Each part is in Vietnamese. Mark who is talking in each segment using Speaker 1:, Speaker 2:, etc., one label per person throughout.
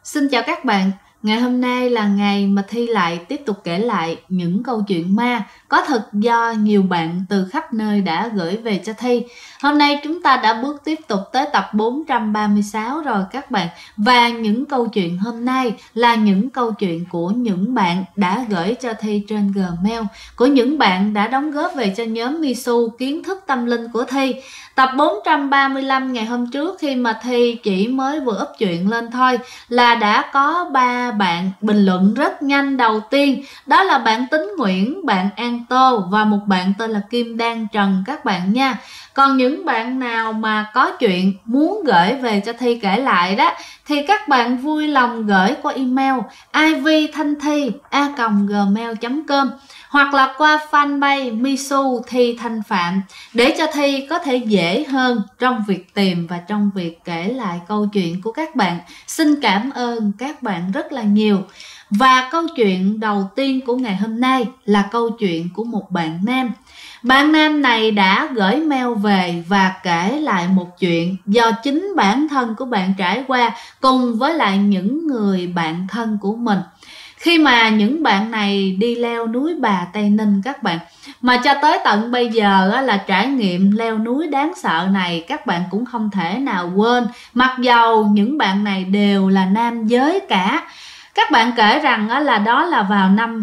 Speaker 1: Xin chào các bạn, ngày hôm nay là ngày mà Thi lại tiếp tục kể lại những câu chuyện ma có thật do nhiều bạn từ khắp nơi đã gửi về cho Thi. Hôm nay chúng ta đã bước tiếp tục tới tập 436 rồi các bạn. Và những câu chuyện hôm nay là những câu chuyện của những bạn đã gửi cho Thi trên Gmail, của những bạn đã đóng góp về cho nhóm Misu kiến thức tâm linh của Thi. Tập 435 ngày hôm trước khi mà Thi chỉ mới vừa up chuyện lên thôi là đã có 3 bạn bình luận rất nhanh. Đầu tiên đó là bạn Tính Nguyễn, bạn An Tô và một bạn tên là Kim Đan Trần các bạn nha. Còn những bạn nào mà có chuyện muốn gửi về cho Thi kể lại đó thì các bạn vui lòng gửi qua email ivthanthi@gmail.com hoặc là qua fanpage Misu Thi Thanh Phạm để cho Thi có thể dễ hơn trong việc tìm và trong việc kể lại câu chuyện của các bạn. Xin cảm ơn các bạn rất là nhiều. Và câu chuyện đầu tiên của ngày hôm nay là câu chuyện của một bạn nam. Bạn nam này đã gửi mail về và kể lại một chuyện do chính bản thân của bạn trải qua cùng với lại những người bạn thân của mình. Khi mà những bạn này đi leo núi Bà Tây Ninh các bạn, mà cho tới tận bây giờ là trải nghiệm leo núi đáng sợ này các bạn cũng không thể nào quên, mặc dầu những bạn này đều là nam giới cả. Các bạn kể rằng là đó là vào năm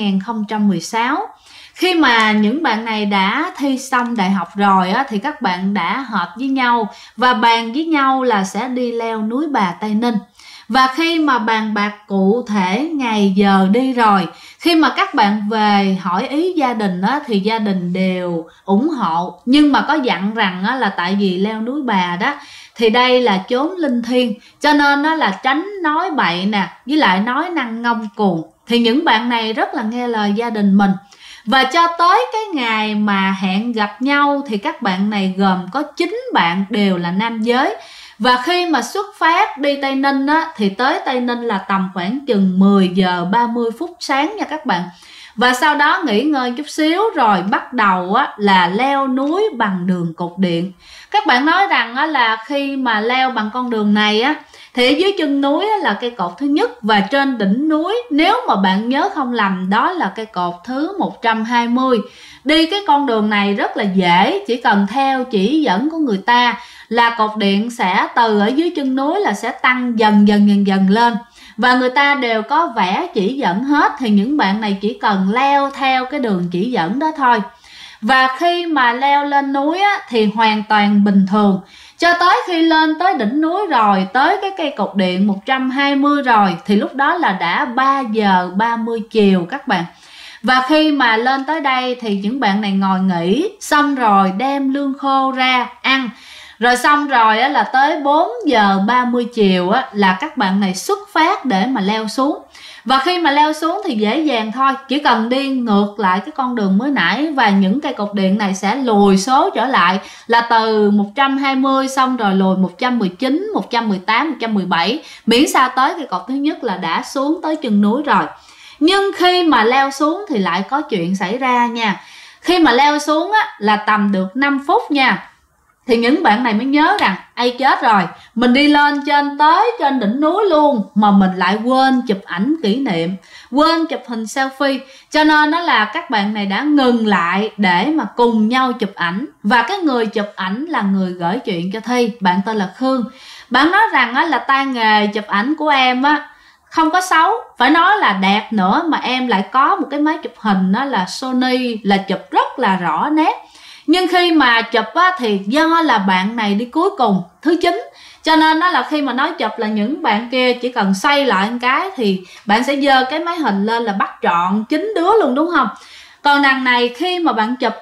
Speaker 1: 2016. Khi mà những bạn này đã thi xong đại học rồi thì các bạn đã họp với nhau và bàn với nhau là sẽ đi leo núi Bà Tây Ninh. Và khi mà bàn bạc cụ thể ngày giờ đi rồi, khi mà các bạn về hỏi ý gia đình thì gia đình đều ủng hộ. Nhưng mà có dặn rằng là tại vì leo núi Bà đó thì đây là chốn linh thiêng, cho nên là tránh nói bậy nè, với lại nói năng ngông cuồng. Thì những bạn này rất là nghe lời gia đình mình. Và cho tới cái ngày mà hẹn gặp nhau thì các bạn này gồm có 9 bạn đều là nam giới. Và khi mà xuất phát đi Tây Ninh thì tới Tây Ninh là tầm khoảng chừng 10 giờ 30 phút sáng nha các bạn. Và sau đó nghỉ ngơi chút xíu rồi bắt đầu là leo núi bằng đường cột điện. Các bạn nói rằng là khi mà leo bằng con đường này thì ở dưới chân núi là cây cột thứ nhất, và trên đỉnh núi nếu mà bạn nhớ không lầm đó là cây cột thứ 120. Đi cái con đường này rất là dễ, chỉ cần theo chỉ dẫn của người ta là cột điện sẽ từ ở dưới chân núi là sẽ tăng dần lên. Và người ta đều có vẽ chỉ dẫn hết, thì những bạn này chỉ cần leo theo cái đường chỉ dẫn đó thôi. Và khi mà leo lên núi thì hoàn toàn bình thường. Cho tới khi lên tới đỉnh núi rồi, tới cái cây cột điện 120 rồi, thì lúc đó là đã 3 giờ 30 chiều các bạn. Và khi mà lên tới đây thì những bạn này ngồi nghỉ, xong rồi đem lương khô ra ăn. Rồi xong rồi là tới 4 giờ 30 chiều là các bạn này xuất phát để mà leo xuống. Và khi mà leo xuống thì dễ dàng thôi, chỉ cần đi ngược lại cái con đường mới nãy và những cây cột điện này sẽ lùi số trở lại là từ 120 xong rồi lùi 119, 118, 117, miễn sao tới cây cột thứ nhất là đã xuống tới chân núi rồi. Nhưng khi mà leo xuống thì lại có chuyện xảy ra nha. Khi mà leo xuống là tầm được 5 phút nha, thì những bạn này mới nhớ rằng ai chết rồi, mình đi lên tới trên đỉnh núi luôn mà mình lại quên chụp ảnh kỷ niệm, quên chụp hình selfie. Cho nên đó là các bạn này đã ngừng lại để mà cùng nhau chụp ảnh. Và cái người chụp ảnh là người gửi chuyện cho Thi, bạn tên là Khương. Bạn nói rằng là tay nghề chụp ảnh của em không có xấu, phải nói là đẹp nữa, mà em lại có một cái máy chụp hình là Sony, là chụp rất là rõ nét. Nhưng khi mà chụp thì do là bạn này đi cuối cùng, thứ 9, cho nên là khi mà nói chụp là những bạn kia chỉ cần xoay lại một cái thì bạn sẽ giơ cái máy hình lên là bắt trọn 9 đứa luôn, đúng không? Còn đằng này khi mà bạn chụp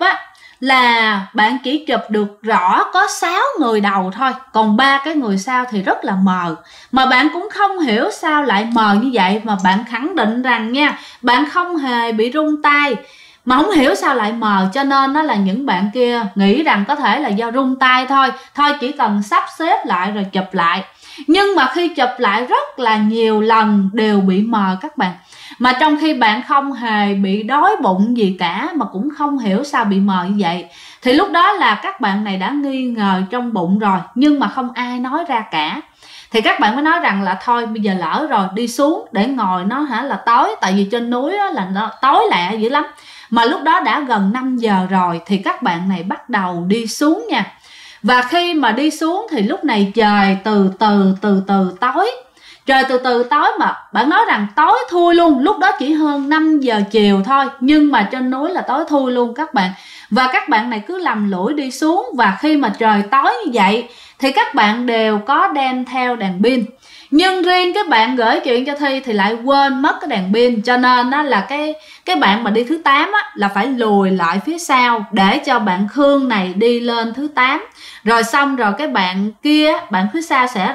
Speaker 1: là bạn chỉ chụp được rõ có 6 người đầu thôi, còn 3 cái người sau thì rất là mờ. Mà bạn cũng không hiểu sao lại mờ như vậy, mà bạn khẳng định rằng nha, bạn không hề bị rung tay, mà không hiểu sao lại mờ. Cho nên là những bạn kia nghĩ rằng có thể là do rung tay thôi, chỉ cần sắp xếp lại rồi chụp lại. Nhưng mà khi chụp lại rất là nhiều lần đều bị mờ các bạn. Mà trong khi bạn không hề bị đói bụng gì cả, mà cũng không hiểu sao bị mờ như vậy. Thì lúc đó là các bạn này đã nghi ngờ trong bụng rồi, nhưng mà không ai nói ra cả. Thì các bạn mới nói rằng là thôi bây giờ lỡ rồi, đi xuống để ngồi nó là tối, tại vì trên núi là nó tối lạ dữ lắm. Mà lúc đó đã gần 5 giờ rồi thì các bạn này bắt đầu đi xuống nha. Và khi mà đi xuống thì lúc này trời từ từ tối. Trời từ từ tối mà bạn nói rằng tối thui luôn. Lúc đó chỉ hơn 5 giờ chiều thôi, nhưng mà trên núi là tối thui luôn các bạn. Và các bạn này cứ lầm lũi đi xuống. Và khi mà trời tối như vậy thì các bạn đều có đem theo đèn pin. Nhưng riêng cái bạn gửi chuyện cho Thi thì lại quên mất cái đèn pin. Cho nên đó là cái bạn mà đi thứ 8 á, là phải lùi lại phía sau để cho bạn Khương này đi lên thứ 8. Rồi xong rồi cái bạn kia, bạn phía sau sẽ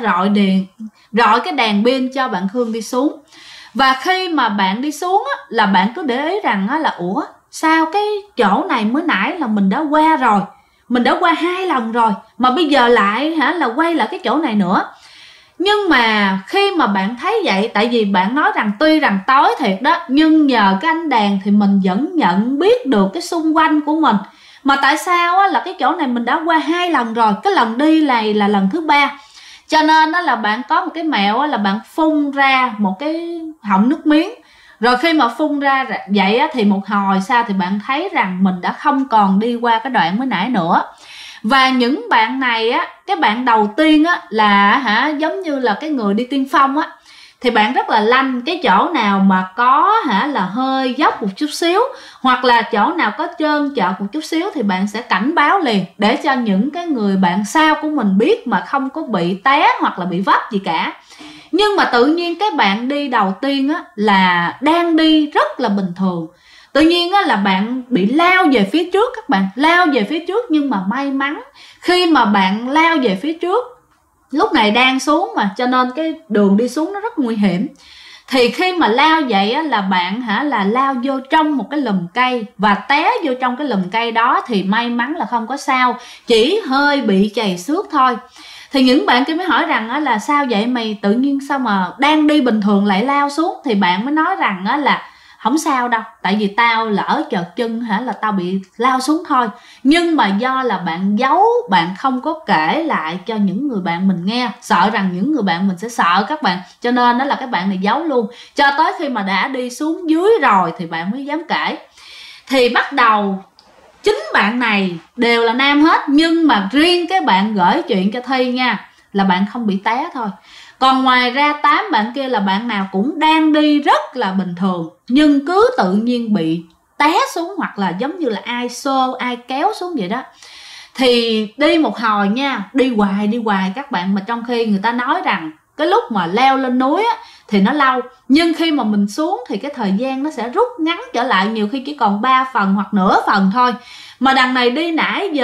Speaker 1: rọi cái đèn pin cho bạn Khương đi xuống. Và khi mà bạn đi xuống á, là bạn cứ để ý rằng á, là ủa sao cái chỗ này mới nãy là mình đã qua rồi, mình đã qua 2 lần rồi, mà bây giờ lại là quay lại cái chỗ này nữa. Nhưng mà khi mà bạn thấy vậy, tại vì bạn nói rằng tuy rằng tối thiệt đó, nhưng nhờ cái ánh đèn thì mình vẫn nhận biết được cái xung quanh của mình. Mà tại sao á, là cái chỗ này mình đã qua 2 lần rồi, cái lần đi này là lần thứ 3. Cho nên đó là bạn có một cái mẹo á, là bạn phun ra một cái họng nước miếng. Rồi khi mà phun ra vậy á, thì một hồi sau thì bạn thấy rằng mình đã không còn đi qua cái đoạn mới nãy nữa. Và những bạn này á, cái bạn đầu tiên á là giống như là cái người đi tiên phong á, thì bạn rất là lanh cái chỗ nào mà có là hơi dốc một chút xíu, hoặc là chỗ nào có trơn trợt một chút xíu thì bạn sẽ cảnh báo liền để cho những cái người bạn sau của mình biết mà không có bị té hoặc là bị vấp gì cả. Nhưng mà tự nhiên cái bạn đi đầu tiên á là đang đi rất là bình thường, tự nhiên á là bạn bị lao về phía trước, các bạn lao về phía trước. Nhưng mà may mắn khi mà bạn lao về phía trước, lúc này đang xuống mà, cho nên cái đường đi xuống nó rất nguy hiểm. Thì khi mà lao vậy á, là bạn là lao vô trong một cái lùm cây và té vô trong cái lùm cây đó, thì may mắn là không có sao, chỉ hơi bị chày xước thôi. Thì những bạn kia mới hỏi rằng á, là sao vậy mày, tự nhiên sao mà đang đi bình thường lại lao xuống. Thì bạn mới nói rằng á, là không sao đâu, tại vì tao lỡ trợt chân là tao bị lao xuống thôi. Nhưng mà do là bạn giấu, bạn không có kể lại cho những người bạn mình nghe, sợ rằng những người bạn mình sẽ sợ các bạn, cho nên đó là các bạn này giấu luôn, cho tới khi mà đã đi xuống dưới rồi thì bạn mới dám kể. Thì bắt đầu 9 bạn này đều là nam hết, nhưng mà riêng cái bạn gửi chuyện cho Thi nha, là bạn không bị té thôi. Còn ngoài ra 8 bạn kia là bạn nào cũng đang đi rất là bình thường, nhưng cứ tự nhiên bị té xuống, hoặc là giống như là ai xô, ai kéo xuống vậy đó. Thì đi một hồi nha, đi hoài các bạn. Mà trong khi người ta nói rằng cái lúc mà leo lên núi á, thì nó lâu, nhưng khi mà mình xuống thì cái thời gian nó sẽ rút ngắn trở lại, nhiều khi chỉ còn 3 phần hoặc nửa phần thôi. Mà đằng này đi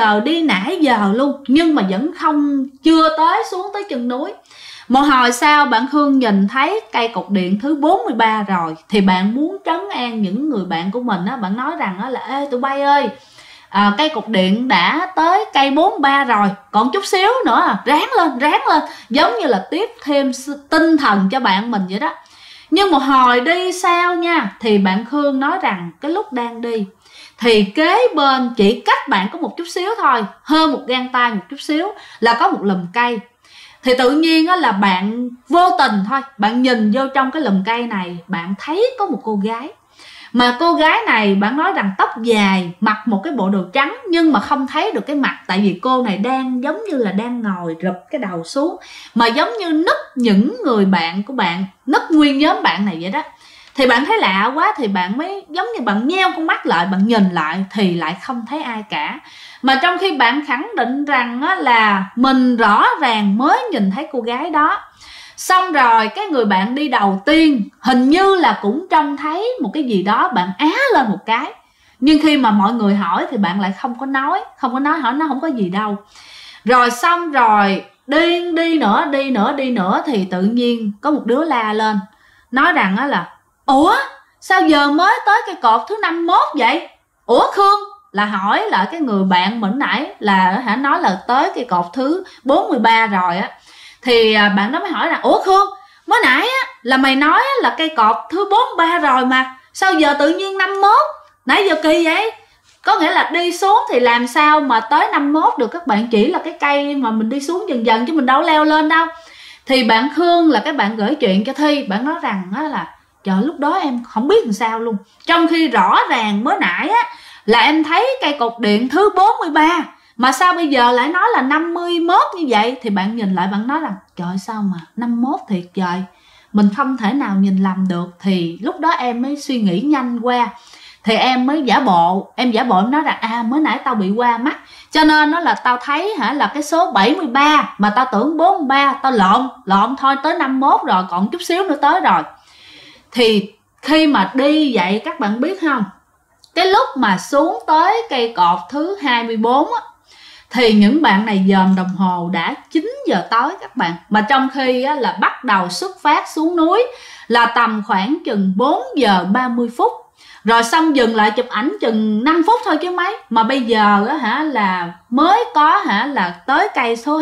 Speaker 1: nãy giờ luôn, nhưng mà vẫn chưa xuống tới chân núi. Một hồi sau bạn Khương nhìn thấy cây cột điện thứ 43 rồi, thì bạn muốn trấn an những người bạn của mình á, bạn nói rằng á là ê tụi bay ơi, cây cột điện đã tới cây 43 rồi, còn chút xíu nữa, ráng lên, giống như là tiếp thêm tinh thần cho bạn mình vậy đó. Nhưng một hồi đi sau nha, thì bạn Khương nói rằng cái lúc đang đi thì kế bên chỉ cách bạn có một chút xíu thôi, hơn một gang tay một chút xíu, là có một lùm cây. Thì tự nhiên á, là bạn vô tình thôi, bạn nhìn vô trong cái lùm cây này, bạn thấy có một cô gái. Mà cô gái này bạn nói rằng tóc dài, mặc một cái bộ đồ trắng, nhưng mà không thấy được cái mặt, tại vì cô này đang giống như là đang ngồi rụp cái đầu xuống, mà giống như núp những người bạn của bạn, núp nguyên nhóm bạn này vậy đó. Thì bạn thấy lạ quá, thì bạn mới giống như bạn nheo con mắt lại, bạn nhìn lại thì lại không thấy ai cả. Mà trong khi bạn khẳng định rằng là mình rõ ràng mới nhìn thấy cô gái đó. Xong rồi cái người bạn đi đầu tiên hình như là cũng trông thấy một cái gì đó, bạn á lên một cái. Nhưng khi mà mọi người hỏi thì bạn lại không có nói, hỏi nó không có gì đâu. Rồi xong rồi đi nữa thì tự nhiên có một đứa la lên, nói rằng là ủa sao giờ mới tới cây cột thứ 51 vậy? Ủa Khương, là hỏi lại cái người bạn mình nãy là nói là tới cây cột thứ 43 rồi á. Thì bạn đó mới hỏi là ủa Khương, mới nãy á là mày nói là cây cột thứ 43 rồi mà sao giờ tự nhiên 51? Nãy giờ kỳ vậy. Có nghĩa là đi xuống thì làm sao mà tới 51 được các bạn, chỉ là cái cây mà mình đi xuống dần dần chứ mình đâu leo lên đâu. Thì bạn Khương là cái bạn gửi chuyện cho Thi, bạn nói rằng á là trời lúc đó em không biết làm sao luôn, trong khi rõ ràng mới nãy á là em thấy cây cột điện thứ 43 mà sao bây giờ lại nói là 51 như vậy. Thì bạn nhìn lại bạn nói rằng trời sao mà 51 thiệt trời, mình không thể nào nhìn lầm được. Thì lúc đó em mới suy nghĩ nhanh qua, thì em mới giả bộ, em nói rằng mới nãy tao bị qua mắt, cho nên nó là tao thấy là cái số 73 mà tao tưởng 43, tao lộn thôi, tới 51 rồi, còn chút xíu nữa tới rồi. Thì khi mà đi vậy các bạn biết không, cái lúc mà xuống tới cây cột thứ 24 á, thì những bạn này dòm đồng hồ đã 9 giờ tối các bạn. Mà trong khi á, là bắt đầu xuất phát xuống núi là tầm khoảng chừng 4 giờ 30 phút. Rồi xong dừng lại chụp ảnh chừng 5 phút thôi chứ mấy. Mà bây giờ á, là mới có là tới cây số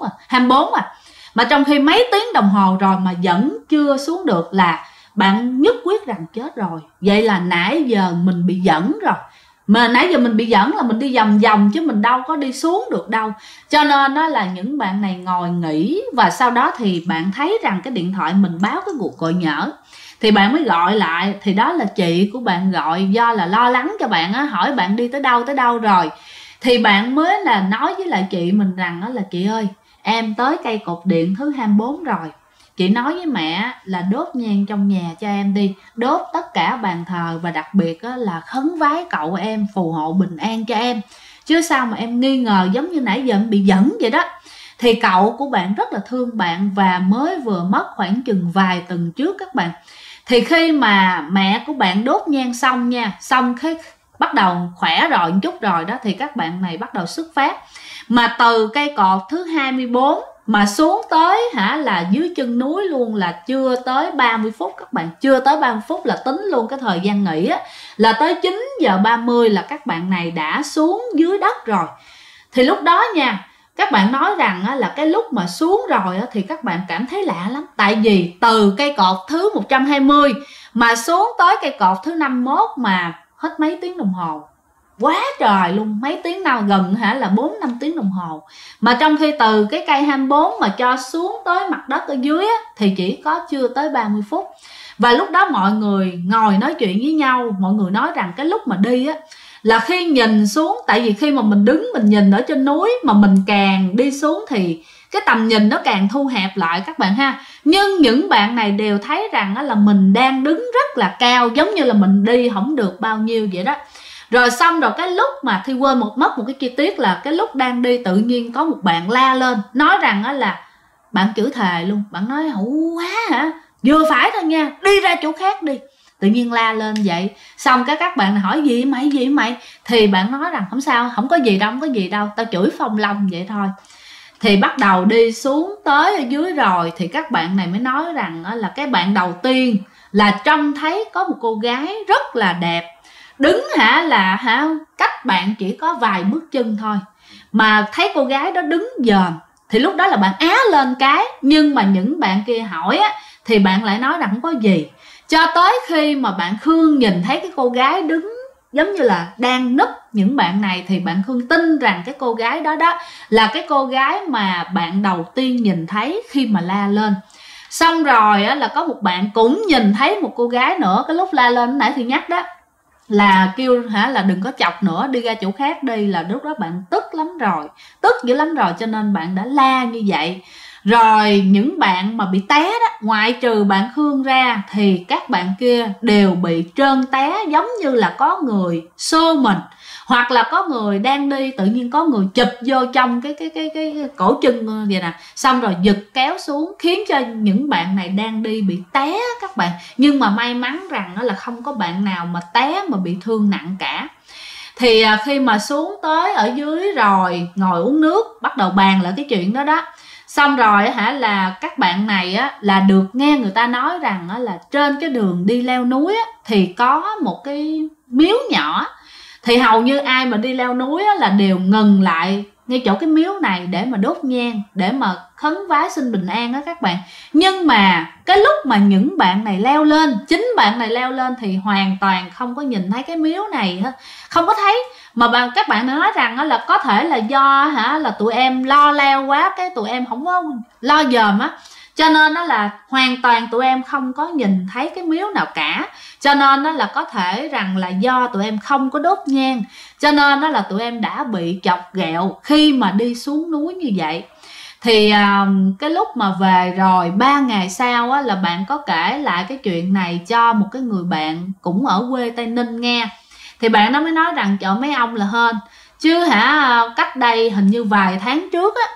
Speaker 1: 24 à. Mà trong khi mấy tiếng đồng hồ rồi mà vẫn chưa xuống được, là bạn nhất quyết rằng chết rồi. Vậy là nãy giờ mình bị dẫn rồi. Mà nãy giờ mình bị dẫn là mình đi vòng vòng chứ mình đâu có đi xuống được đâu. Cho nên đó là những bạn này ngồi nghỉ. Và sau đó thì bạn thấy rằng cái điện thoại mình báo cái cuộc gọi nhỡ, thì bạn mới gọi lại. Thì đó là chị của bạn gọi, do là lo lắng cho bạn á, hỏi bạn đi tới đâu rồi. Thì bạn mới là nói với lại chị mình rằng đó là chị ơi, em tới cây cột điện thứ 24 rồi. Chị nói với mẹ là đốt nhang trong nhà cho em đi, đốt tất cả bàn thờ, và đặc biệt là khấn vái cậu em phù hộ bình an cho em. Chứ sao mà em nghi ngờ giống như nãy giờ em bị dẫn vậy đó. Thì cậu của bạn rất là thương bạn và mới vừa mất khoảng chừng vài tuần trước các bạn. Thì khi mà mẹ của bạn đốt nhang xong nha, xong cái bắt đầu khỏe rồi một chút rồi đó, thì các bạn này bắt đầu xuất phát. Mà từ cây cột thứ 24 mà xuống tới là dưới chân núi luôn là chưa tới 30 phút các bạn. Chưa tới 30 phút là tính luôn cái thời gian nghỉ á, là tới 9 giờ 30 là các bạn này đã xuống dưới đất rồi. Thì lúc đó nha, các bạn nói rằng là cái lúc mà xuống rồi thì các bạn cảm thấy lạ lắm. Tại vì từ cây cột thứ 120 mà xuống tới cây cột thứ 51 mà hết mấy tiếng đồng hồ. Quá trời luôn, mấy tiếng nào gần là 4-5 tiếng đồng hồ. Mà trong khi từ cái cây 24 mà cho xuống tới mặt đất ở dưới thì chỉ có chưa tới 30 phút. Và lúc đó mọi người ngồi nói chuyện với nhau, mọi người nói rằng cái lúc mà đi là khi nhìn xuống, tại vì khi mà mình đứng mình nhìn ở trên núi mà mình càng đi xuống thì cái tầm nhìn nó càng thu hẹp lại các bạn ha. Nhưng những bạn này đều thấy rằng là mình đang đứng rất là cao, giống như là mình đi không được bao nhiêu vậy đó. Rồi xong rồi cái lúc mà Thi quên mất một cái chi tiết là cái lúc đang đi tự nhiên có một bạn la lên, nói rằng là bạn chửi thề luôn. Bạn nói hủ quá hả, vừa phải thôi nha, đi ra chỗ khác đi. Tự nhiên la lên vậy. Xong các bạn hỏi gì mày. Thì bạn nói rằng không sao, không có gì đâu, tao chửi Phong Long vậy thôi. Thì bắt đầu đi xuống tới ở dưới rồi thì các bạn này mới nói rằng là cái bạn đầu tiên là trông thấy có một cô gái rất là đẹp đứng cách bạn chỉ có vài bước chân thôi, mà thấy cô gái đó đứng dòm. Thì lúc đó là bạn á lên cái, nhưng mà những bạn kia hỏi thì bạn lại nói rằng không có gì. Cho tới khi mà bạn Khương nhìn thấy cái cô gái đứng giống như là đang núp những bạn này, thì bạn Khương tin rằng cái cô gái đó là cái cô gái mà bạn đầu tiên nhìn thấy khi mà la lên. Xong rồi là có một bạn cũng nhìn thấy một cô gái nữa cái lúc la lên nãy thì nhắc đó, là kêu là đừng có chọc nữa, đi ra chỗ khác đi. Là lúc đó bạn tức dữ lắm rồi, cho nên bạn đã la như vậy. Rồi những bạn mà bị té đó, ngoại trừ bạn Khương ra thì các bạn kia đều bị trơn té, giống như là có người xô mình, hoặc là có người đang đi tự nhiên có người chụp vô trong cái cổ chân vậy nè, xong rồi giật kéo xuống, khiến cho những bạn này đang đi bị té các bạn. Nhưng mà may mắn rằng là không có bạn nào mà té mà bị thương nặng cả. Thì khi mà xuống tới ở dưới rồi ngồi uống nước, bắt đầu bàn lại cái chuyện đó. Xong rồi là các bạn này là được nghe người ta nói rằng là trên cái đường đi leo núi thì có một cái miếu nhỏ. Thì hầu như ai mà đi leo núi là đều ngừng lại ngay chỗ cái miếu này để mà đốt nhang, để mà khấn vái xin bình an đó các bạn. Nhưng mà cái lúc mà những bạn này leo lên, chính bạn này leo lên thì hoàn toàn không có nhìn thấy cái miếu này, không có thấy. Mà các bạn nói rằng là có thể là do là tụi em lo leo quá, cái tụi em không có lo dòm Cho nên đó là hoàn toàn tụi em không có nhìn thấy cái miếu nào cả. Cho nên đó là có thể rằng là do tụi em không có đốt nhang, cho nên đó là tụi em đã bị chọc ghẹo khi mà đi xuống núi như vậy. Thì cái lúc mà về rồi 3 ngày sau á, là bạn có kể lại cái chuyện này cho một cái người bạn cũng ở quê Tây Ninh nghe. Thì bạn đó mới nói rằng trời mấy ông là hên, chứ cách đây hình như vài tháng trước á,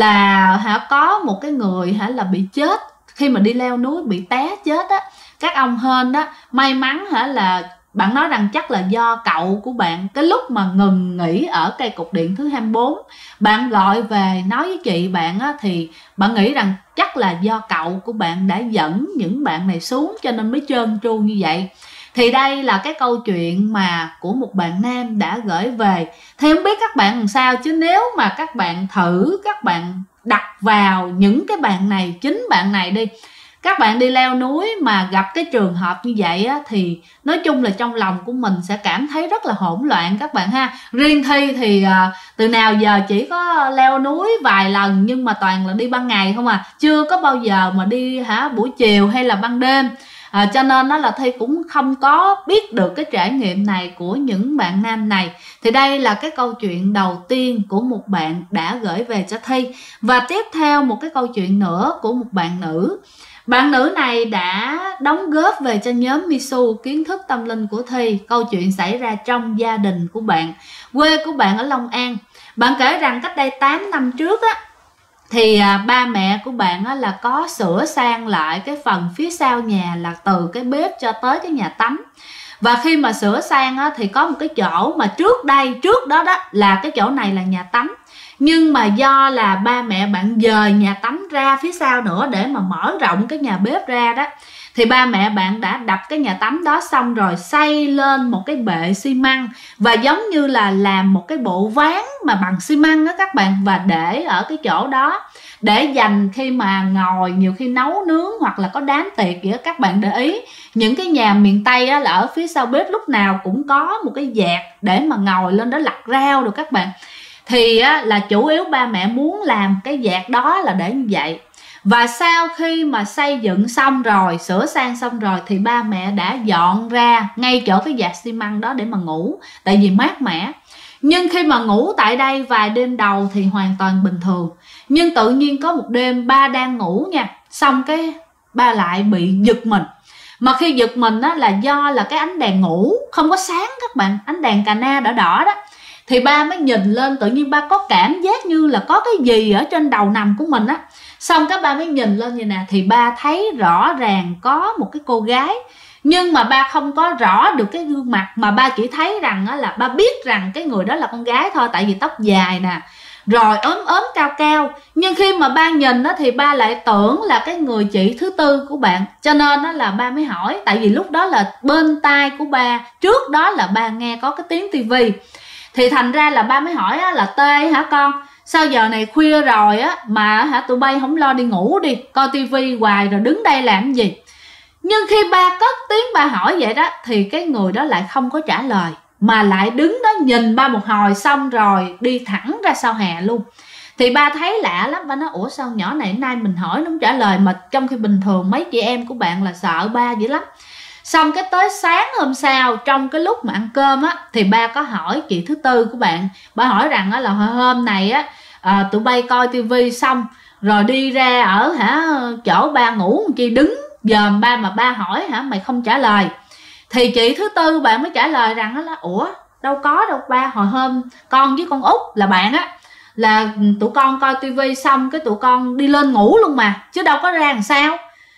Speaker 1: là có một cái người là bị chết khi mà đi leo núi, bị té chết á. Các ông hên đó, may mắn là bạn nói rằng chắc là do cậu của bạn cái lúc mà ngừng nghỉ ở cây cột điện thứ 24, bạn gọi về nói với chị bạn á, thì bạn nghĩ rằng chắc là do cậu của bạn đã dẫn những bạn này xuống cho nên mới trơn tru như vậy. Thì đây là cái câu chuyện mà của một bạn nam đã gửi về. Thì không biết các bạn làm sao, chứ nếu mà các bạn thử, các bạn đặt vào những cái bạn này, chính bạn này đi, các bạn đi leo núi mà gặp cái trường hợp như vậy á, thì nói chung là trong lòng của mình sẽ cảm thấy rất là hỗn loạn các bạn ha. Riêng Thi thì từ nào giờ chỉ có leo núi vài lần, nhưng mà toàn là đi ban ngày không à, chưa có bao giờ mà đi buổi chiều hay là ban đêm. Cho nên đó là Thi cũng không có biết được cái trải nghiệm này của những bạn nam này. Thì đây là cái câu chuyện đầu tiên của một bạn đã gửi về cho Thi. Và tiếp theo một cái câu chuyện nữa của một bạn nữ. Bạn nữ này đã đóng góp về cho nhóm Misu kiến thức tâm linh của Thi. Câu chuyện xảy ra trong gia đình của bạn, quê của bạn ở Long An. Bạn kể rằng cách đây 8 năm trước á, thì ba mẹ của bạn á, là có sửa sang lại cái phần phía sau nhà, là từ cái bếp cho tới cái nhà tắm. Và khi mà sửa sang á, thì có một cái chỗ mà trước đó là cái chỗ này là nhà tắm. Nhưng mà do là ba mẹ bạn dời nhà tắm ra phía sau nữa để mà mở rộng cái nhà bếp ra đó, thì ba mẹ bạn đã đập cái nhà tắm đó xong rồi xây lên một cái bệ xi măng, và giống như là làm một cái bộ ván mà bằng xi măng đó các bạn, và để ở cái chỗ đó để dành khi mà ngồi, nhiều khi nấu nướng hoặc là có đám tiệc gì đó. Các bạn để ý những cái nhà miền Tây á, là ở phía sau bếp lúc nào cũng có một cái dạt để mà ngồi lên đó lặt rau được các bạn. Thì là chủ yếu ba mẹ muốn làm cái dạt đó là để như vậy. Và sau khi mà xây dựng xong rồi, sửa sang xong rồi, thì ba mẹ đã dọn ra ngay chỗ cái dạt xi măng đó để mà ngủ, tại vì mát mẻ. Nhưng khi mà ngủ tại đây vài đêm đầu thì hoàn toàn bình thường. Nhưng tự nhiên có một đêm ba đang ngủ nha, xong cái ba lại bị giật mình. Mà khi giật mình á, là do là cái ánh đèn ngủ không có sáng các bạn, ánh đèn cà na đỏ đỏ đó. Thì ba mới nhìn lên, tự nhiên ba có cảm giác như là có cái gì ở trên đầu nằm của mình á. Xong các ba mới nhìn lên như nè, thì ba thấy rõ ràng có một cái cô gái. Nhưng mà ba không có rõ được cái gương mặt, mà ba chỉ thấy rằng á, là ba biết rằng cái người đó là con gái thôi, tại vì tóc dài nè, rồi ốm cao cao. Nhưng khi mà ba nhìn á, thì ba lại tưởng là cái người chị thứ tư của bạn. Cho nên á, là ba mới hỏi, tại vì lúc đó là bên tai của ba, trước đó là ba nghe có cái tiếng tivi. Thì thành ra là ba mới hỏi á, là Tê hả con, sao giờ này khuya rồi á mà tụi bay không lo đi ngủ đi, coi tivi hoài rồi đứng đây làm gì. Nhưng khi ba cất tiếng ba hỏi vậy đó, thì cái người đó lại không có trả lời, mà lại đứng đó nhìn ba một hồi, xong rồi đi thẳng ra sau hè luôn. Thì ba thấy lạ lắm, ba nói ủa sao nhỏ này nay mình hỏi nó không trả lời, mà trong khi bình thường mấy chị em của bạn là sợ ba dữ lắm. Xong cái tới sáng hôm sau, trong cái lúc mà ăn cơm á, thì ba có hỏi chị thứ tư của bạn. Ba hỏi rằng á, là hôm này á, tụi bay coi tivi xong rồi đi ra ở chỗ ba ngủ chi đứng dòm ba, mà ba hỏi mày không trả lời. Thì chị thứ tư bạn mới trả lời rằng á, là ủa đâu có đâu ba, hồi hôm con với con Út là bạn á, là tụi con coi tivi xong cái tụi con đi lên ngủ luôn mà, chứ đâu có ra làm sao.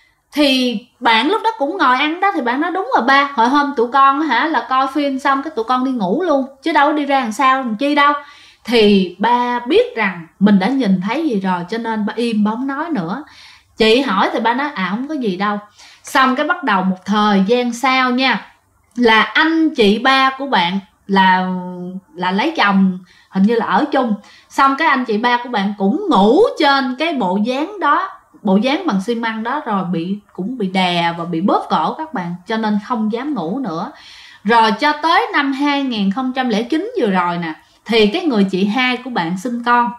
Speaker 1: Thì bạn lúc đó cũng ngồi ăn đó, thì bạn nói đúng rồi ba, hồi hôm tụi con là coi phim xong cái tụi con đi ngủ luôn, chứ đâu có đi ra làm sao làm chi đâu. Thì ba biết rằng mình đã nhìn thấy gì rồi, cho nên ba im bóng nói nữa. Chị hỏi thì ba nói không có gì đâu. Xong cái bắt đầu một thời gian sau nha, là anh chị ba của bạn là lấy chồng, hình như là ở chung. Xong cái anh chị ba của bạn cũng ngủ trên cái bộ dáng đó, bộ dáng bằng xi măng đó, rồi cũng bị đè và bị bóp cổ các bạn, cho nên không dám ngủ nữa. Rồi cho tới năm 2009 vừa rồi nè, thì cái người chị hai của bạn sinh con.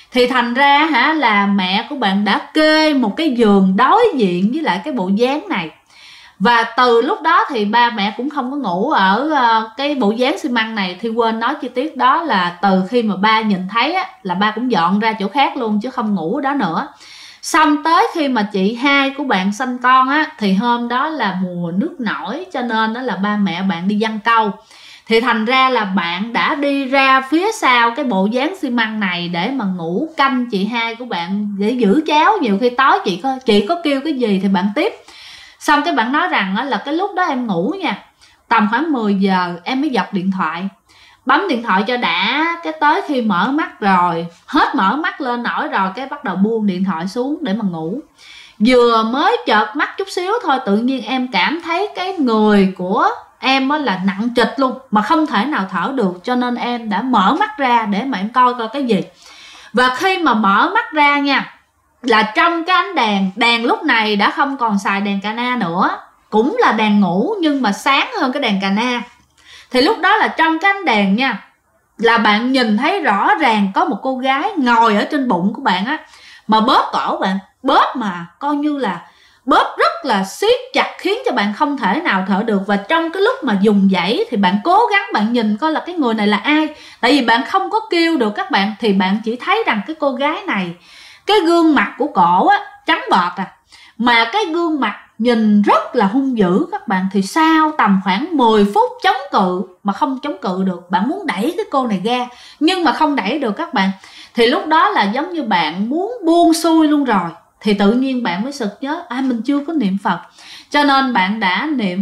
Speaker 1: Thì thành ra là mẹ của bạn đã kê một cái giường đối diện với lại cái bộ dáng này. Và từ lúc đó thì ba mẹ cũng không có ngủ ở cái bộ dáng xi măng này. Thì quên nói chi tiết đó là từ khi mà ba nhìn thấy á, là ba cũng dọn ra chỗ khác luôn chứ không ngủ ở đó nữa. Xong tới khi mà chị hai của bạn sanh con á, thì hôm đó là mùa nước nổi, cho nên đó là ba mẹ bạn đi giăng câu. Thì thành ra là bạn đã đi ra phía sau cái bộ dáng xi măng này để mà ngủ canh chị hai của bạn để giữ cháu. Nhiều khi tối chị có kêu cái gì thì bạn tiếp. Xong cái bạn nói rằng là cái lúc đó em ngủ nha, tầm khoảng 10 giờ em mới giật điện thoại, bấm điện thoại cho đã, cái tới khi mở mắt rồi, hết mở mắt lên nổi rồi, cái bắt đầu buông điện thoại xuống để mà ngủ. Vừa mới chợt mắt chút xíu thôi, tự nhiên em cảm thấy cái người của em là nặng trịch luôn, mà không thể nào thở được, cho nên em đã mở mắt ra để mà em coi cái gì. Và khi mà mở mắt ra nha, là trong cái ánh đèn lúc này đã không còn xài đèn cà na nữa, cũng là đèn ngủ nhưng mà sáng hơn cái đèn cà na. Thì lúc đó là trong cái ánh đèn nha, là bạn nhìn thấy rõ ràng có một cô gái ngồi ở trên bụng của bạn á, mà bóp cổ bạn, bóp mà coi như là bóp rất là siết chặt, khiến cho bạn không thể nào thở được. Và trong cái lúc mà dùng dãy thì bạn cố gắng bạn nhìn coi là cái người này là ai, tại vì bạn không có kêu được các bạn. Thì bạn chỉ thấy rằng cái cô gái này, cái gương mặt của cổ á trắng bợt mà cái gương mặt nhìn rất là hung dữ các bạn. Thì sau tầm khoảng 10 phút chống cự mà không chống cự được, bạn muốn đẩy cái cô này ra nhưng mà không đẩy được các bạn. Thì lúc đó là giống như bạn muốn buông xuôi luôn rồi. Thì tự nhiên bạn mới sực nhớ mình chưa có niệm Phật, cho nên bạn đã niệm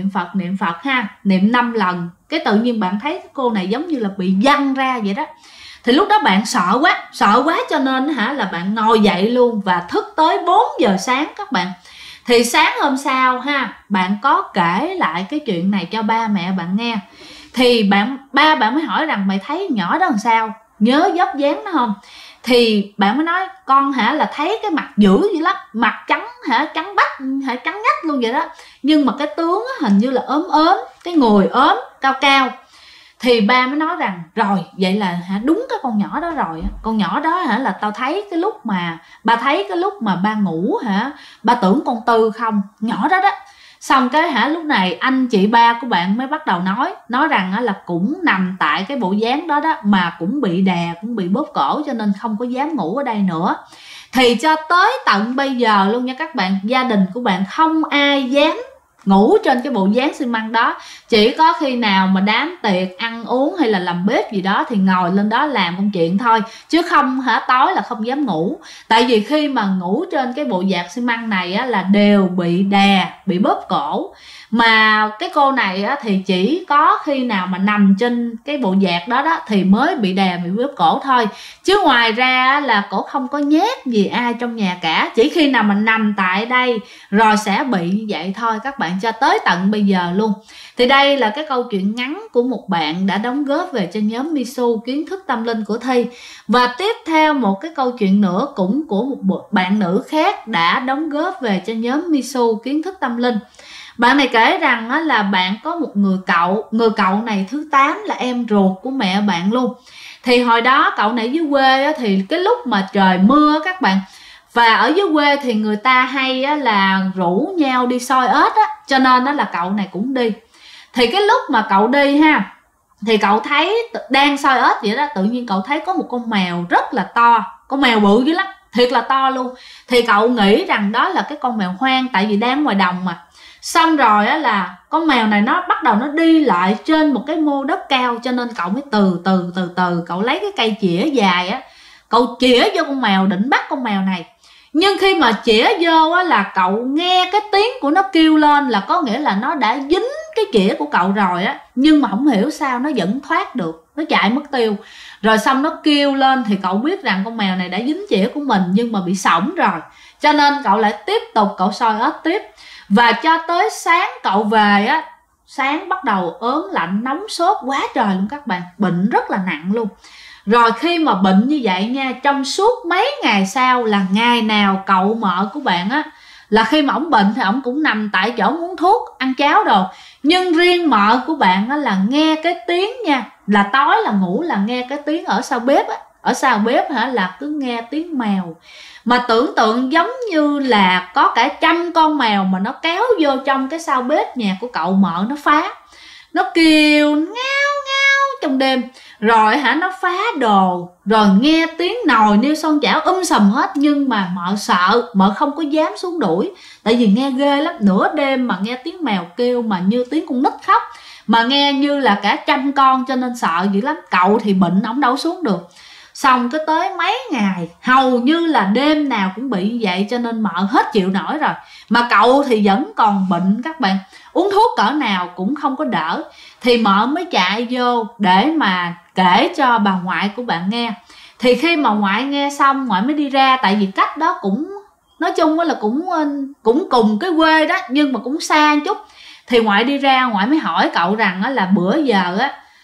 Speaker 1: Phật ha, niệm 5 lần. Cái tự nhiên bạn thấy cái cô này giống như là bị văng ra vậy đó. Thì lúc đó bạn sợ quá cho nên là bạn ngồi dậy luôn và thức tới 4 giờ sáng các bạn. Thì sáng hôm sau bạn có kể lại cái chuyện này cho ba mẹ bạn nghe. Thì ba bạn mới hỏi rằng mày thấy nhỏ đó làm sao, nhớ vóc dáng nó không? Thì bạn mới nói con là thấy cái mặt dữ dữ lắm, mặt trắng trắng bách trắng ngắt luôn vậy đó, nhưng mà cái tướng hình như là ốm, cái người ốm cao cao. Thì ba mới nói rằng rồi vậy là đúng cái con nhỏ đó rồi. Con nhỏ đó là tao thấy cái lúc mà ba thấy cái lúc mà ba ngủ ba tưởng con Tư không, nhỏ đó đó. Xong cái lúc này anh chị ba của bạn mới bắt đầu nói rằng là cũng nằm tại cái bộ dáng đó đó, mà cũng bị đè, cũng bị bóp cổ, cho nên không có dám ngủ ở đây nữa. Thì cho tới tận bây giờ luôn nha các bạn, gia đình của bạn không ai dám ngủ trên cái bộ dáng xi măng đó. Chỉ có khi nào mà đám tiệc ăn uống hay là làm bếp gì đó thì ngồi lên đó làm công chuyện thôi, chứ không tối là không dám ngủ. Tại vì khi mà ngủ trên cái bộ dạc xi măng này là đều bị đè, bị bóp cổ. Mà cái cô này thì chỉ có khi nào mà nằm trên cái bộ dạc đó thì mới bị đè, bị bóp cổ thôi, chứ ngoài ra là cổ không có nhét gì ai trong nhà cả. Chỉ khi nào mà nằm tại đây rồi sẽ bị như vậy thôi các bạn, cho tới tận bây giờ luôn. Thì đây là cái câu chuyện ngắn của một bạn đã đóng góp về cho nhóm Misu kiến thức tâm linh của Thi. Và tiếp theo một cái câu chuyện nữa cũng của một bạn nữ khác đã đóng góp về cho nhóm Misu kiến thức tâm linh. Bạn này kể rằng là bạn có một người cậu này thứ 8 là em ruột của mẹ bạn luôn. Thì hồi đó cậu này dưới quê thì cái lúc mà trời mưa các bạn, và ở dưới quê thì người ta hay là rủ nhau đi soi ếch cho nên là cậu này cũng đi. Thì cái lúc mà cậu đi thì cậu thấy đang soi ếch vậy đó, tự nhiên cậu thấy có một con mèo rất là to, con mèo bự dữ lắm, thiệt là to luôn. Thì cậu nghĩ rằng đó là cái con mèo hoang, tại vì đang ngoài đồng mà. Xong rồi là con mèo này nó bắt đầu nó đi lại trên một cái mô đất cao, cho nên cậu mới từ từ cậu lấy cái cây chĩa dài cậu chĩa vô con mèo, định bắt con mèo này. Nhưng khi mà chĩa vô là cậu nghe cái tiếng của nó kêu lên, là có nghĩa là nó đã dính cái chĩa của cậu rồi nhưng mà không hiểu sao nó vẫn thoát được, nó chạy mất tiêu. Rồi xong nó kêu lên thì cậu biết rằng con mèo này đã dính chĩa của mình nhưng mà bị sõng rồi, cho nên cậu lại tiếp tục cậu soi ếch tiếp. Và cho tới sáng cậu về sáng bắt đầu ớn lạnh nóng sốt quá trời luôn các bạn, bệnh rất là nặng luôn. Rồi khi mà bệnh như vậy nha, trong suốt mấy ngày sau là ngày nào cậu mợ của bạn là khi mà ổng bệnh thì ổng cũng nằm tại chỗ uống thuốc, ăn cháo đồ. Nhưng riêng mợ của bạn là nghe cái tiếng nha, là tối là ngủ là nghe cái tiếng ở sau bếp ở sau bếp là cứ nghe tiếng mèo, mà tưởng tượng giống như là có cả 100 con mèo mà nó kéo vô trong cái sau bếp nhà của cậu Mợ, nó phá, nó kêu ngao ngao trong đêm, rồi nó phá đồ, rồi nghe tiếng nồi niêu son chảo sầm hết. Nhưng mà Mợ sợ, Mợ không có dám xuống đuổi, tại vì nghe ghê lắm. Nửa đêm mà nghe tiếng mèo kêu mà như tiếng con nít khóc, mà nghe như là cả 100 con, cho nên sợ dữ lắm. Cậu thì bệnh, ổng đâu xuống được. Xong cái tới mấy ngày hầu như là đêm nào cũng bị như vậy, cho nên Mợ hết chịu nổi rồi. Mà cậu thì vẫn còn bệnh các bạn, uống thuốc cỡ nào cũng không có đỡ. Thì Mợ mới chạy vô để mà kể cho bà ngoại của bạn nghe. Thì khi mà ngoại nghe xong, ngoại mới đi ra, tại vì cách đó cũng nói chung là cũng cùng cái quê đó, nhưng mà cũng xa một chút. Thì ngoại đi ra, ngoại mới hỏi cậu rằng là bữa giờ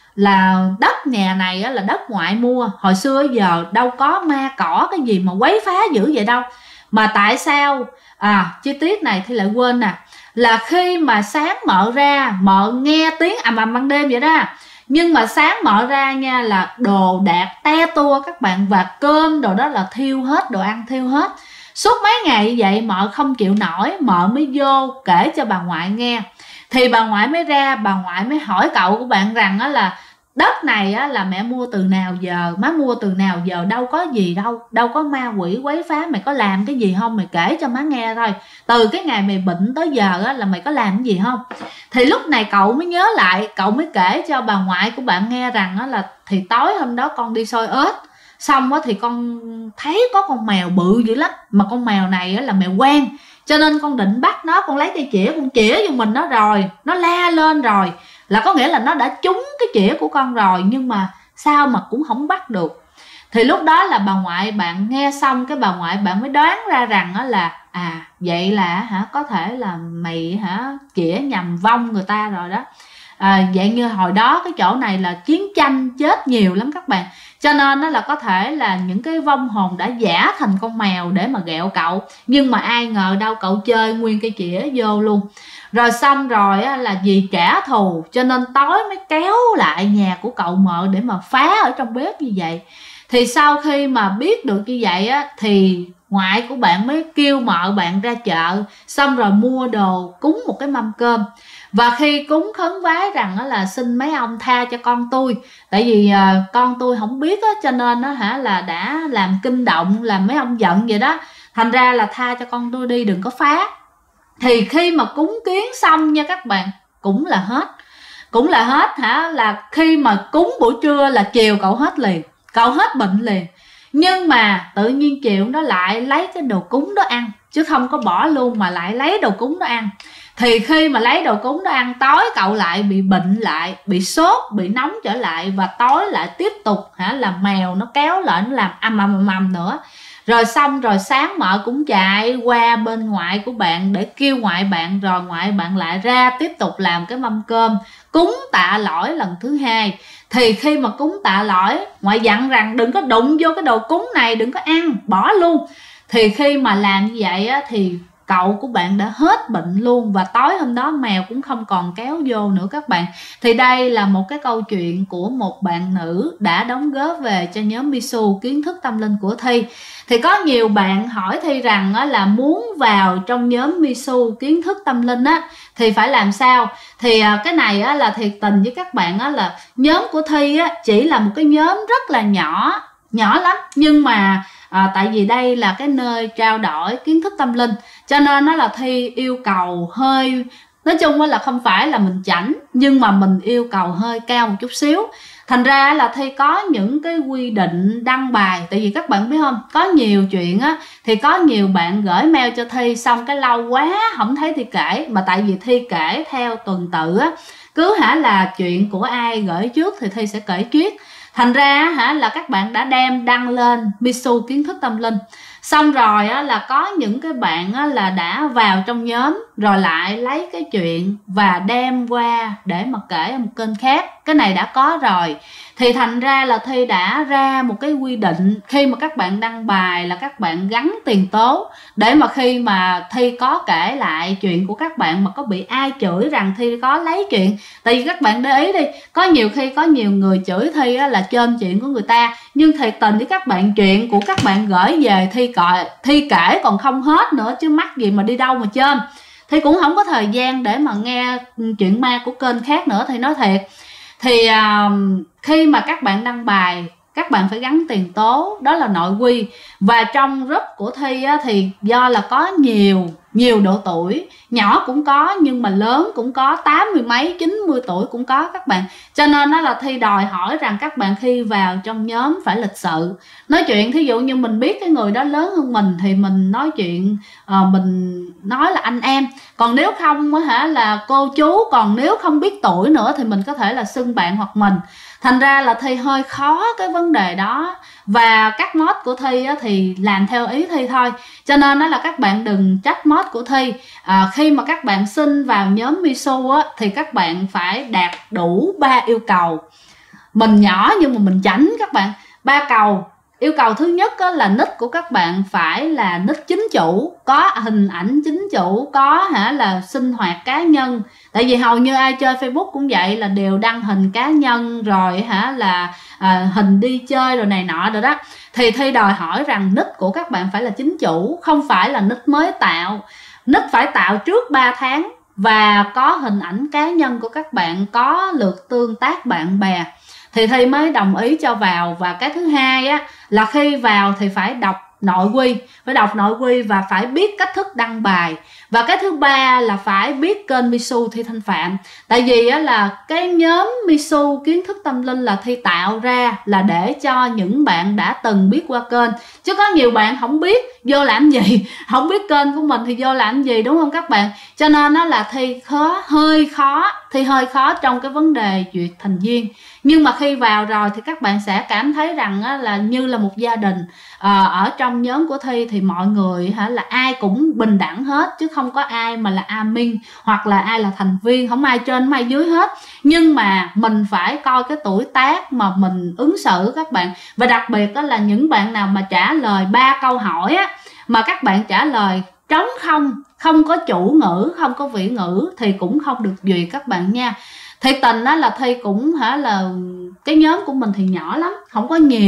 Speaker 1: là đất nhà này là đất ngoại mua, hồi xưa giờ đâu có ma cỏ cái gì mà quấy phá dữ vậy đâu, mà tại sao chi tiết này thì lại quên nè, là khi mà sáng Mợ ra, Mợ nghe tiếng ầm ầm ban đêm vậy đó, nhưng mà sáng Mợ ra nha là đồ đạc te tua các bạn, và cơm đồ đó là thiêu hết, đồ ăn thiêu hết. Suốt mấy ngày như vậy Mợ không chịu nổi, Mợ mới vô kể cho bà ngoại nghe. Thì bà ngoại mới ra, bà ngoại mới hỏi cậu của bạn rằng là đất này là mẹ mua từ nào giờ, má mua từ nào giờ, đâu có gì đâu, đâu có ma quỷ quấy phá, mày có làm cái gì không, mày kể cho má nghe thôi, từ cái ngày mày bệnh tới giờ là mày có làm cái gì không. Thì lúc này cậu mới nhớ lại, cậu mới kể cho bà ngoại của bạn nghe rằng là thì tối hôm đó con đi soi ếch, xong thì con thấy có con mèo bự dữ lắm, mà con mèo này là mèo quen, cho nên con định bắt nó, con lấy cây chĩa con chĩa vô mình nó, rồi nó la lên rồi, là có nghĩa là nó đã trúng cái chĩa của con rồi, nhưng mà sao mà cũng không bắt được. Thì lúc đó là bà ngoại bạn nghe xong, cái bà ngoại bạn mới đoán ra rằng là vậy là có thể là mày chĩa nhầm vong người ta rồi đó. Vậy như hồi đó cái chỗ này là chiến tranh chết nhiều lắm các bạn, cho nên là có thể là những cái vong hồn đã giả thành con mèo để mà ghẹo cậu, nhưng mà ai ngờ đâu cậu chơi nguyên cây chĩa vô luôn. Rồi xong rồi là vì trả thù cho nên tối mới kéo lại nhà của cậu Mợ để mà phá ở trong bếp như vậy. Thì sau khi mà biết được như vậy thì ngoại của bạn mới kêu Mợ bạn ra chợ, xong rồi mua đồ cúng một cái mâm cơm. Và khi cúng khấn vái rằng là xin mấy ông tha cho con tôi, tại vì con tôi không biết cho nên là đã làm kinh động, làm mấy ông giận vậy đó, thành ra là tha cho con tôi đi, đừng có phá. Thì khi mà cúng kiến xong nha các bạn, cũng là hết là khi mà cúng buổi trưa là chiều cậu hết liền, cậu hết bệnh liền. Nhưng mà tự nhiên chiều nó lại lấy cái đồ cúng đó ăn, chứ không có bỏ luôn mà lại lấy đồ cúng đó ăn. Thì khi mà lấy đồ cúng đó ăn, tối cậu lại bị bệnh lại, bị sốt, bị nóng trở lại, và tối lại tiếp tục là mèo nó kéo lại, nó làm ầm nữa. Rồi xong rồi sáng Mợ cũng chạy qua bên ngoại của bạn để kêu ngoại bạn, rồi ngoại bạn lại ra tiếp tục làm cái mâm cơm cúng tạ lỗi lần thứ hai. Thì khi mà cúng tạ lỗi, ngoại dặn rằng đừng có đụng vô cái đồ cúng này, đừng có ăn, bỏ luôn. Thì khi mà làm như vậy thì cậu của bạn đã hết bệnh luôn, và tối hôm đó mèo cũng không còn kéo vô nữa các bạn. Thì đây là một cái câu chuyện của một bạn nữ đã đóng góp về cho nhóm Misu kiến thức tâm linh của Thi. Thì có nhiều bạn hỏi Thi rằng là muốn vào trong nhóm Misu kiến thức tâm linh thì phải làm sao. Thì cái này là thiệt tình với các bạn là nhóm của Thi chỉ là một cái nhóm rất là nhỏ lắm, nhưng mà tại vì đây là cái nơi trao đổi kiến thức tâm linh, cho nên nó là Thi yêu cầu hơi, nói chung là không phải là mình chảnh, nhưng mà mình yêu cầu hơi cao một chút xíu. Thành ra là Thi có những cái quy định đăng bài, tại vì các bạn biết không, có nhiều chuyện thì có nhiều bạn gửi mail cho Thi, xong cái lâu quá không thấy Thi kể, mà tại vì Thi kể theo tuần tự cứ là chuyện của ai gửi trước thì Thi sẽ kể trước. Thành ra là các bạn đã đem đăng lên Misu kiến thức tâm linh, xong rồi là có những cái bạn là đã vào trong nhóm rồi lại lấy cái chuyện và đem qua để mà kể ở một kênh khác. cái này đã có rồi. Thì thành ra là Thi đã ra một cái quy định khi mà các bạn đăng bài là các bạn gắn tiền tố, để mà khi mà Thi có kể lại chuyện của các bạn mà có bị ai chửi rằng Thi có lấy chuyện. Tại vì các bạn để ý đi, có nhiều khi có nhiều người chửi Thi là trên chuyện của người ta, nhưng thiệt tình với các bạn, chuyện của các bạn gửi về Thi kể còn không hết nữa, chứ mắc gì mà đi đâu mà trên. Thi cũng không có thời gian để mà nghe chuyện ma của kênh khác nữa, Thi nói thiệt. Thì khi mà các bạn đăng bài, các bạn phải gắn tiền tố, đó là nội quy. Và trong group của Thi thì do là có nhiều độ tuổi, nhỏ cũng có nhưng mà lớn cũng có, 80 mấy 90 tuổi cũng có các bạn. Cho nên đó là Thi đòi hỏi rằng các bạn khi vào trong nhóm phải lịch sự nói chuyện. Thí dụ như mình biết cái người đó lớn hơn mình thì mình nói chuyện, mình nói là anh em, còn nếu không là cô chú, còn nếu không biết tuổi nữa thì mình có thể là xưng bạn hoặc mình. Thành ra là Thi hơi khó cái vấn đề đó, và các mod của Thi thì làm theo ý Thi thôi. Cho nên đó là các bạn đừng trách mod của Thi. Khi mà các bạn xin vào nhóm Misu thì các bạn phải đạt đủ 3 yêu cầu. Mình nhỏ nhưng mà mình chảnh các bạn. 3 cầu. Yêu cầu thứ nhất là nick của các bạn phải là nick chính chủ, có hình ảnh chính chủ, có là sinh hoạt cá nhân. Tại vì hầu như ai chơi Facebook cũng vậy, là đều đăng hình cá nhân rồi là hình đi chơi rồi này nọ rồi đó. Thì Thi đòi hỏi rằng nick của các bạn phải là chính chủ, không phải là nick mới tạo. Nick phải tạo trước 3 tháng và có hình ảnh cá nhân của các bạn, có lượt tương tác bạn bè thì Thi mới đồng ý cho vào. Và cái thứ hai là khi vào thì phải đọc nội quy, và phải biết cách thức đăng bài. Và cái thứ ba là phải biết kênh Misu Thi Thanh Phạm. Tại vì là cái nhóm Misu Kiến Thức Tâm Linh là Thi tạo ra là để cho những bạn đã từng biết qua kênh, chứ có nhiều bạn không biết vô làm gì, không biết kênh của mình thì vô làm gì, đúng không các bạn? Cho nên nó là Thi hơi khó trong cái vấn đề duyệt thành viên. Nhưng mà khi vào rồi thì các bạn sẽ cảm thấy rằng là như là một gia đình. Ở trong nhóm của Thi thì mọi người là ai cũng bình đẳng hết, chứ không có ai mà là admin hoặc là ai là thành viên, không ai trên không ai dưới hết. Nhưng mà mình phải coi cái tuổi tác mà mình ứng xử các bạn. Và đặc biệt đó là những bạn nào mà trả lời 3 câu hỏi mà các bạn trả lời trống không có chủ ngữ, không có vĩ ngữ thì cũng không được duyệt các bạn nha. Thiệt tình đó là Thi cũng là cái nhóm của mình thì nhỏ lắm, không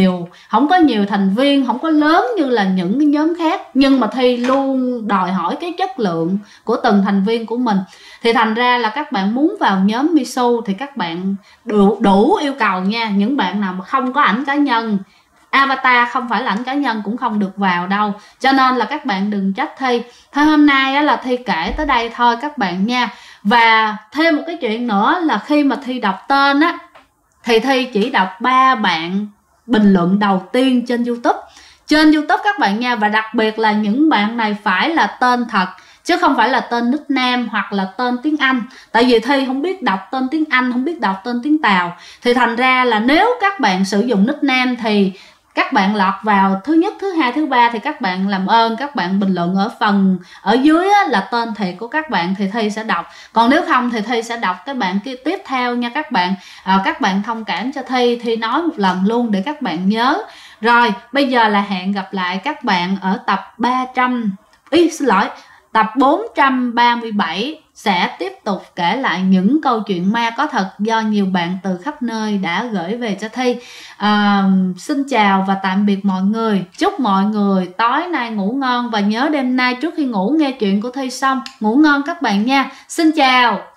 Speaker 1: có nhiều thành viên, không có lớn như là những cái nhóm khác, nhưng mà Thi luôn đòi hỏi cái chất lượng của từng thành viên của mình. Thì thành ra là các bạn muốn vào nhóm Misu thì các bạn đủ yêu cầu nha. Những bạn nào mà không có ảnh cá nhân, avatar không phải là ảnh cá nhân cũng không được vào đâu. Cho nên là các bạn đừng trách Thi. Thôi hôm nay là Thi kể tới đây thôi các bạn nha. Và thêm một cái chuyện nữa là khi mà Thi đọc tên thì Thi chỉ đọc 3 bạn bình luận đầu tiên trên YouTube. Trên YouTube các bạn nha. Và đặc biệt là những bạn này phải là tên thật, chứ không phải là tên nickname hoặc là tên tiếng Anh. Tại vì Thi không biết đọc tên tiếng Anh, không biết đọc tên tiếng Tàu. Thì thành ra là nếu các bạn sử dụng nickname thì các bạn lọt vào thứ nhất, thứ hai, thứ ba thì các bạn làm ơn các bạn bình luận ở phần ở dưới là tên thiệt của các bạn thì Thi sẽ đọc. Còn nếu không thì Thi sẽ đọc cái bạn kia tiếp theo nha các bạn. Các bạn thông cảm cho Thi nói một lần luôn để các bạn nhớ. Rồi bây giờ là hẹn gặp lại các bạn ở tập 437 sẽ tiếp tục kể lại những câu chuyện ma có thật do nhiều bạn từ khắp nơi đã gửi về cho Thi. Xin chào và tạm biệt mọi người. Chúc mọi người tối nay ngủ ngon, và nhớ đêm nay trước khi ngủ nghe chuyện của Thi xong ngủ ngon các bạn nha. Xin chào.